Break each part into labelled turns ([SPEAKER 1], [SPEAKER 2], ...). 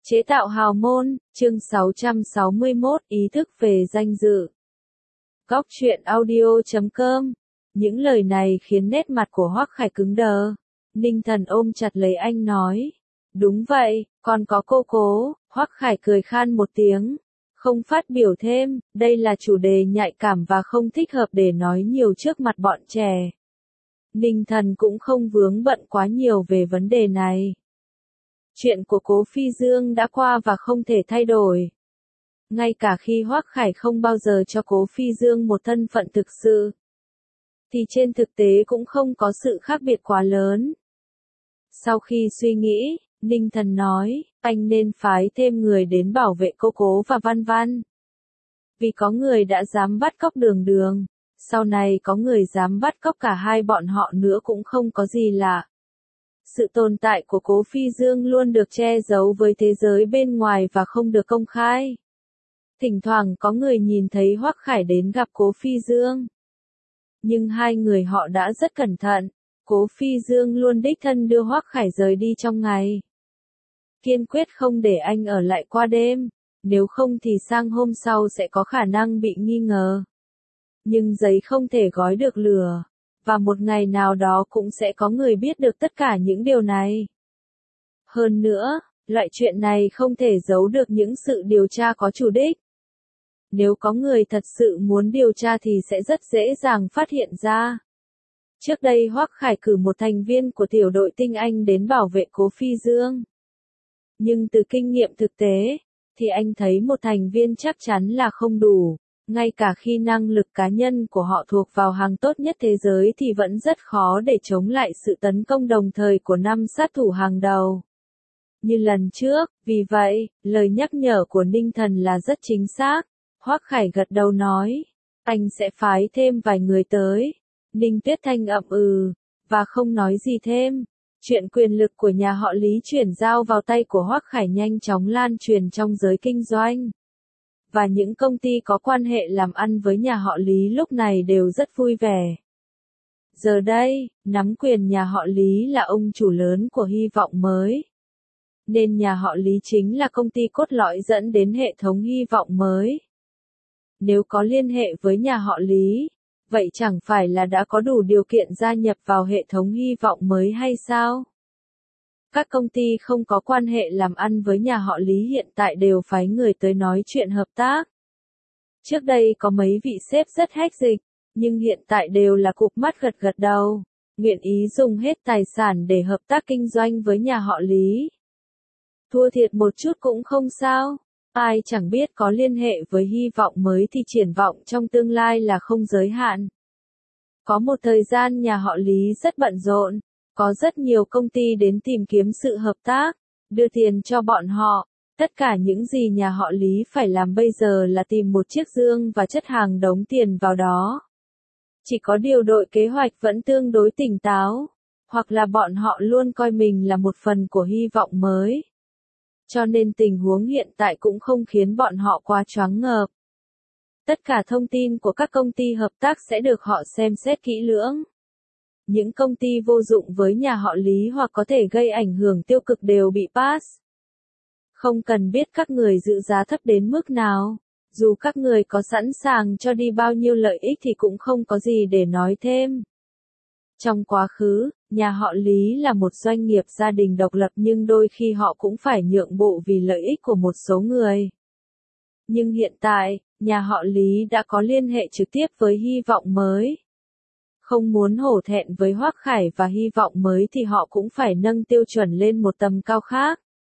[SPEAKER 1] Chế tạo hào môn, chương 661, ý thức về danh dự. Góc truyện audio.com. Những lời này khiến nét mặt của Hoắc Khải cứng đờ. Ninh Thần ôm chặt lấy anh nói. Đúng vậy, còn có cô cố. Hoắc Khải cười khan một tiếng. Không phát biểu thêm, đây là chủ đề nhạy cảm và không thích hợp để nói nhiều trước mặt bọn trẻ. Ninh Thần cũng không vướng bận quá nhiều về vấn đề này. Chuyện của Cố Phi Dương đã qua và không thể thay đổi. Ngay cả khi Hoắc Khải không bao giờ cho Cố Phi Dương một thân phận thực sự, thì trên thực tế cũng không có sự khác biệt quá lớn. Sau khi suy nghĩ, Ninh Thần nói, anh nên phái thêm người đến bảo vệ cô Cố và Văn Văn. Vì có người đã dám bắt cóc Đường Đường, sau này có người dám bắt cóc cả hai bọn họ nữa cũng không có gì lạ. Sự tồn tại của Cố Phi Dương luôn được che giấu với thế giới bên ngoài và không được công khai. Thỉnh thoảng có người nhìn thấy Hoắc Khải đến gặp Cố Phi Dương. Nhưng hai người họ đã rất cẩn thận, Cố Phi Dương luôn đích thân đưa Hoắc Khải rời đi trong ngày. Kiên quyết không để anh ở lại qua đêm, nếu không thì sang hôm sau sẽ có khả năng bị nghi ngờ. Nhưng giấy không thể gói được lửa. Và một ngày nào đó cũng sẽ có người biết được tất cả những điều này. Hơn nữa, loại chuyện này không thể giấu được những sự điều tra có chủ đích. Nếu có người thật sự muốn điều tra thì sẽ rất dễ dàng phát hiện ra. Trước đây Hoắc Khải cử một thành viên của tiểu đội tinh anh đến bảo vệ Cố Phi Dương. Nhưng từ kinh nghiệm thực tế, thì anh thấy một thành viên chắc chắn là không đủ. Ngay cả khi năng lực cá nhân của họ thuộc vào hàng tốt nhất thế giới thì vẫn rất khó để chống lại sự tấn công đồng thời của 5 sát thủ hàng đầu. Như lần trước, vì vậy, lời nhắc nhở của Ninh Thần là rất chính xác. Hoắc Khải gật đầu nói, anh sẽ phái thêm vài người tới. Ninh Tuyết Thanh ậm và không nói gì thêm. Chuyện quyền lực của nhà họ Lý chuyển giao vào tay của Hoắc Khải nhanh chóng lan truyền trong giới kinh doanh. Và những công ty có quan hệ làm ăn với nhà họ Lý lúc này đều rất vui vẻ. Giờ đây, nắm quyền nhà họ Lý là ông chủ lớn của hy vọng mới. Nên nhà họ Lý chính là công ty cốt lõi dẫn đến hệ thống hy vọng mới. Nếu có liên hệ với nhà họ Lý, vậy chẳng phải là đã có đủ điều kiện gia nhập vào hệ thống hy vọng mới hay sao? Các công ty không có quan hệ làm ăn với nhà họ Lý hiện tại đều phái người tới nói chuyện hợp tác. Trước đây có mấy vị sếp rất hách dịch, nhưng hiện tại đều là cụp mắt gật gật đầu, nguyện ý dùng hết tài sản để hợp tác kinh doanh với nhà họ Lý. Thua thiệt một chút cũng không sao, ai chẳng biết có liên hệ với hy vọng mới thì triển vọng trong tương lai là không giới hạn. Có một thời gian nhà họ Lý rất bận rộn. Có rất nhiều công ty đến tìm kiếm sự hợp tác, đưa tiền cho bọn họ. Tất cả những gì nhà họ Lý phải làm bây giờ là tìm một chiếc dương và chất hàng đống tiền vào đó. Chỉ có điều đội kế hoạch vẫn tương đối tỉnh táo, hoặc là bọn họ luôn coi mình là một phần của hy vọng mới. Cho nên tình huống hiện tại cũng không khiến bọn họ quá choáng ngợp. Tất cả thông tin của các công ty hợp tác sẽ được họ xem xét kỹ lưỡng. Những công ty vô dụng với nhà họ Lý hoặc có thể gây ảnh hưởng tiêu cực đều bị pass. Không cần biết các người giữ giá thấp đến mức nào, dù các người có sẵn sàng cho đi bao nhiêu lợi ích thì cũng không có gì để nói thêm. Trong quá khứ, nhà họ Lý là một doanh nghiệp gia đình độc lập nhưng đôi khi họ cũng phải nhượng bộ vì lợi ích của một số người. Nhưng hiện tại, nhà họ Lý đã có liên hệ trực tiếp với hy vọng mới. Không muốn hổ thẹn với Hoắc Khải và hy vọng mới thì họ cũng phải nâng tiêu chuẩn lên một tầm cao khác.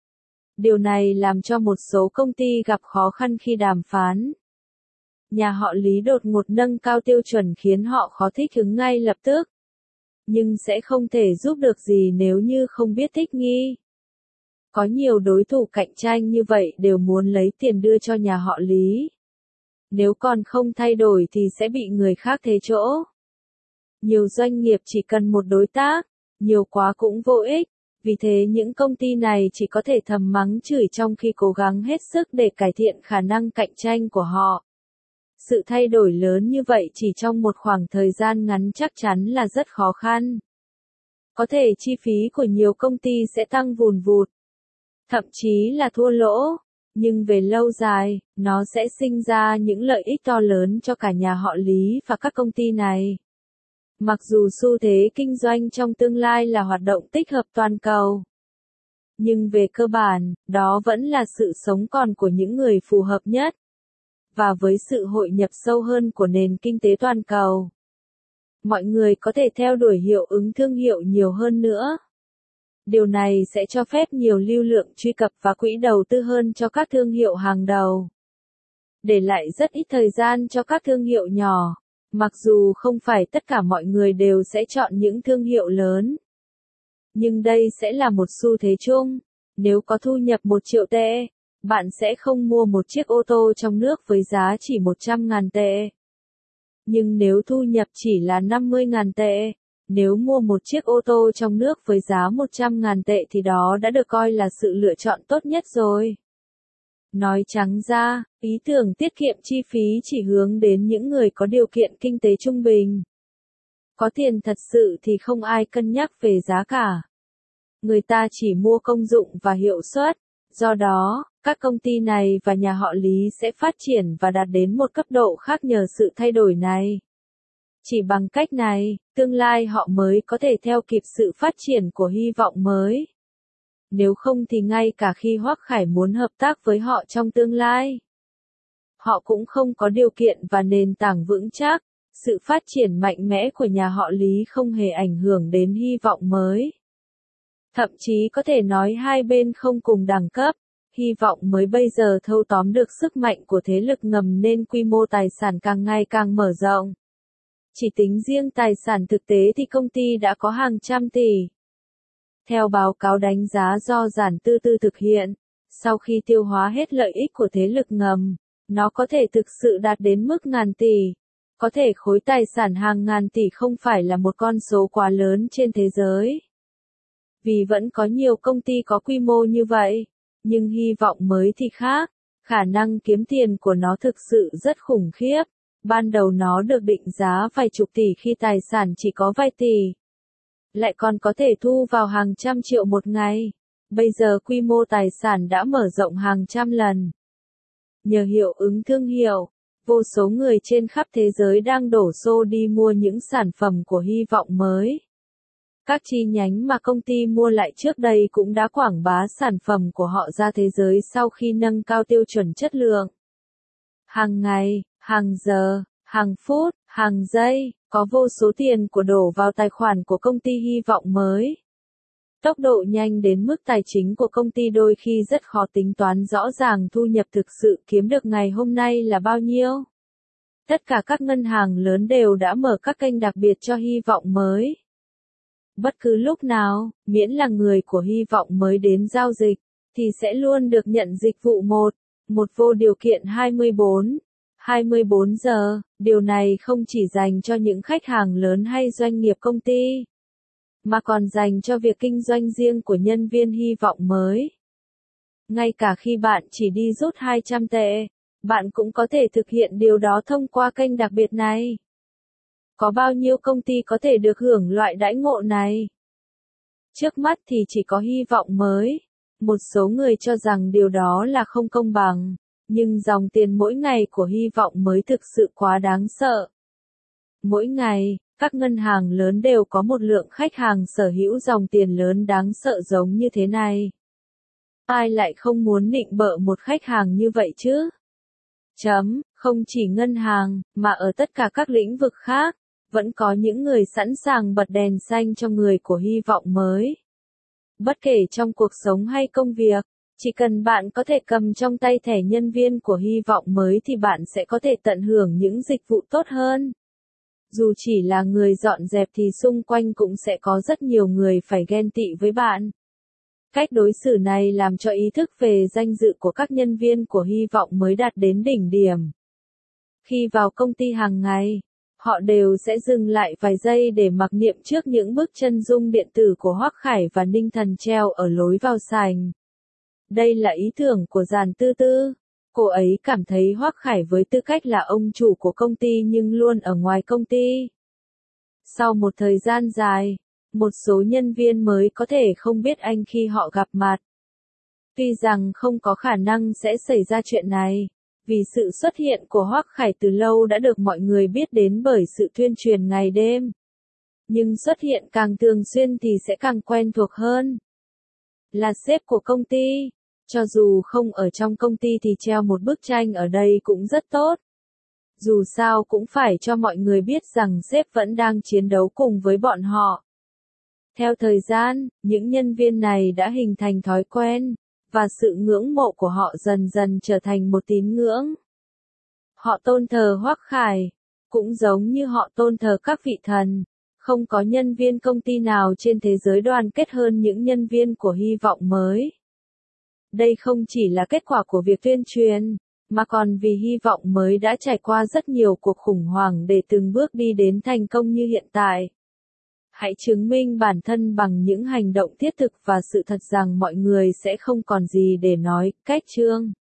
[SPEAKER 1] Điều này làm cho một số công ty gặp khó khăn khi đàm phán. Nhà họ Lý đột ngột nâng cao tiêu chuẩn khiến họ khó thích ứng ngay lập tức. Nhưng sẽ không thể giúp được gì nếu như không biết thích nghi. Có nhiều đối thủ cạnh tranh như vậy đều muốn lấy tiền đưa cho nhà họ Lý. Nếu còn không thay đổi thì sẽ bị người khác thế chỗ. Nhiều doanh nghiệp chỉ cần một đối tác, nhiều quá cũng vô ích, vì thế những công ty này chỉ có thể thầm mắng chửi trong khi cố gắng hết sức để cải thiện khả năng cạnh tranh của họ. Sự thay đổi lớn như vậy chỉ trong một khoảng thời gian ngắn chắc chắn là rất khó khăn. Có thể chi phí của nhiều công ty sẽ tăng vùn vụt. thậm chí là thua lỗ. Nhưng về lâu dài, nó sẽ sinh ra những lợi ích to lớn cho cả nhà họ Lý và các công ty này. Mặc dù xu thế kinh doanh trong tương lai là hoạt động tích hợp toàn cầu, nhưng về cơ bản, đó vẫn là sự sống còn của những người phù hợp nhất. Và với sự hội nhập sâu hơn của nền kinh tế toàn cầu, mọi người có thể theo đuổi hiệu ứng thương hiệu nhiều hơn nữa. Điều này sẽ cho phép nhiều lưu lượng truy cập và quỹ đầu tư hơn cho các thương hiệu hàng đầu, để lại rất ít thời gian cho các thương hiệu nhỏ. Mặc dù không phải tất cả mọi người đều sẽ chọn những thương hiệu lớn, nhưng đây sẽ là một xu thế chung. Nếu có thu nhập 1 triệu tệ, bạn sẽ không mua một chiếc ô tô trong nước với giá chỉ 100.000 tệ. Nhưng nếu thu nhập chỉ là 50.000 tệ, nếu mua một chiếc ô tô trong nước với giá 100.000 tệ thì đó đã được coi là sự lựa chọn tốt nhất rồi. Nói trắng ra, ý tưởng tiết kiệm chi phí chỉ hướng đến những người có điều kiện kinh tế trung bình. Có tiền thật sự thì không ai cân nhắc về giá cả. Người ta chỉ mua công dụng và hiệu suất. Do đó, các công ty này và nhà họ Lý sẽ phát triển và đạt đến một cấp độ khác nhờ sự thay đổi này. Chỉ bằng cách này, tương lai họ mới có thể theo kịp sự phát triển của hy vọng mới. Nếu không thì ngay cả khi Hoắc Khải muốn hợp tác với họ trong tương lai, họ cũng không có điều kiện và nền tảng vững chắc. Sự phát triển mạnh mẽ của nhà họ Lý không hề ảnh hưởng đến hy vọng mới. Thậm chí có thể nói hai bên không cùng đẳng cấp. Hy vọng mới bây giờ thâu tóm được sức mạnh của thế lực ngầm nên quy mô tài sản càng ngày càng mở rộng. Chỉ tính riêng tài sản thực tế thì công ty đã có hàng trăm tỷ. Theo báo cáo đánh giá do Giản Tư Tư thực hiện, sau khi tiêu hóa hết lợi ích của thế lực ngầm, nó có thể thực sự đạt đến mức ngàn tỷ. Có thể khối tài sản hàng ngàn tỷ không phải là một con số quá lớn trên thế giới. Vì vẫn có nhiều công ty có quy mô như vậy, nhưng hy vọng mới thì khác. Khả năng kiếm tiền của nó thực sự rất khủng khiếp. Ban đầu nó được định giá vài chục tỷ khi tài sản chỉ có vài tỷ. Lại còn có thể thu vào hàng trăm triệu một ngày. Bây giờ quy mô tài sản đã mở rộng hàng trăm lần. Nhờ hiệu ứng thương hiệu, vô số người trên khắp thế giới đang đổ xô đi mua những sản phẩm của hy vọng mới. Các chi nhánh mà công ty mua lại trước đây cũng đã quảng bá sản phẩm của họ ra thế giới sau khi nâng cao tiêu chuẩn chất lượng. Hàng ngày, hàng giờ, hàng phút, hàng giây, có vô số tiền của đổ vào tài khoản của công ty hy vọng mới. Tốc độ nhanh đến mức tài chính của công ty đôi khi rất khó tính toán rõ ràng thu nhập thực sự kiếm được ngày hôm nay là bao nhiêu. Tất cả các ngân hàng lớn đều đã mở các kênh đặc biệt cho hy vọng mới. Bất cứ lúc nào, miễn là người của hy vọng mới đến giao dịch, thì sẽ luôn được nhận dịch vụ một vô điều kiện 24 giờ. Điều này không chỉ dành cho những khách hàng lớn hay doanh nghiệp công ty, mà còn dành cho việc kinh doanh riêng của nhân viên hy vọng mới. Ngay cả khi bạn chỉ đi rút 200 tệ, bạn cũng có thể thực hiện điều đó thông qua kênh đặc biệt này. Có bao nhiêu công ty có thể được hưởng loại đãi ngộ này? Trước mắt thì chỉ có hy vọng mới. Một số người cho rằng điều đó là không công bằng, nhưng dòng tiền mỗi ngày của hy vọng mới thực sự quá đáng sợ. Mỗi ngày, các ngân hàng lớn đều có một lượng khách hàng sở hữu dòng tiền lớn đáng sợ giống như thế này. Ai lại không muốn nịnh bợ một khách hàng như vậy chứ? Không chỉ ngân hàng, mà ở tất cả các lĩnh vực khác, vẫn có những người sẵn sàng bật đèn xanh cho người của hy vọng mới. Bất kể trong cuộc sống hay công việc, chỉ cần bạn có thể cầm trong tay thẻ nhân viên của hy vọng mới thì bạn sẽ có thể tận hưởng những dịch vụ tốt hơn. Dù chỉ là người dọn dẹp thì xung quanh cũng sẽ có rất nhiều người phải ghen tị với bạn. Cách đối xử này làm cho ý thức về danh dự của các nhân viên của hy vọng mới đạt đến đỉnh điểm. Khi vào công ty hàng ngày, họ đều sẽ dừng lại vài giây để mặc niệm trước những bức chân dung điện tử của Hoắc Khải và Ninh Thần treo ở lối vào sảnh. Đây là ý tưởng của Giản Tư Tư. Cô ấy cảm thấy Hoắc Khải với tư cách là ông chủ của công ty nhưng luôn ở ngoài công ty. Sau một thời gian dài, một số nhân viên mới có thể không biết anh khi họ gặp mặt. Tuy rằng không có khả năng sẽ xảy ra chuyện này, vì sự xuất hiện của Hoắc Khải từ lâu đã được mọi người biết đến bởi sự tuyên truyền ngày đêm. Nhưng xuất hiện càng thường xuyên thì sẽ càng quen thuộc hơn. Là sếp của công ty, cho dù không ở trong công ty thì treo một bức tranh ở đây cũng rất tốt. Dù sao cũng phải cho mọi người biết rằng sếp vẫn đang chiến đấu cùng với bọn họ. Theo thời gian, những nhân viên này đã hình thành thói quen, và sự ngưỡng mộ của họ dần dần trở thành một tín ngưỡng. Họ tôn thờ Hoắc Khải, cũng giống như họ tôn thờ các vị thần. Không có nhân viên công ty nào trên thế giới đoàn kết hơn những nhân viên của Hy vọng mới. Đây không chỉ là kết quả của việc tuyên truyền, mà còn vì Hy vọng mới đã trải qua rất nhiều cuộc khủng hoảng để từng bước đi đến thành công như hiện tại. Hãy chứng minh bản thân bằng những hành động thiết thực và sự thật rằng mọi người sẽ không còn gì để nói, cách chương.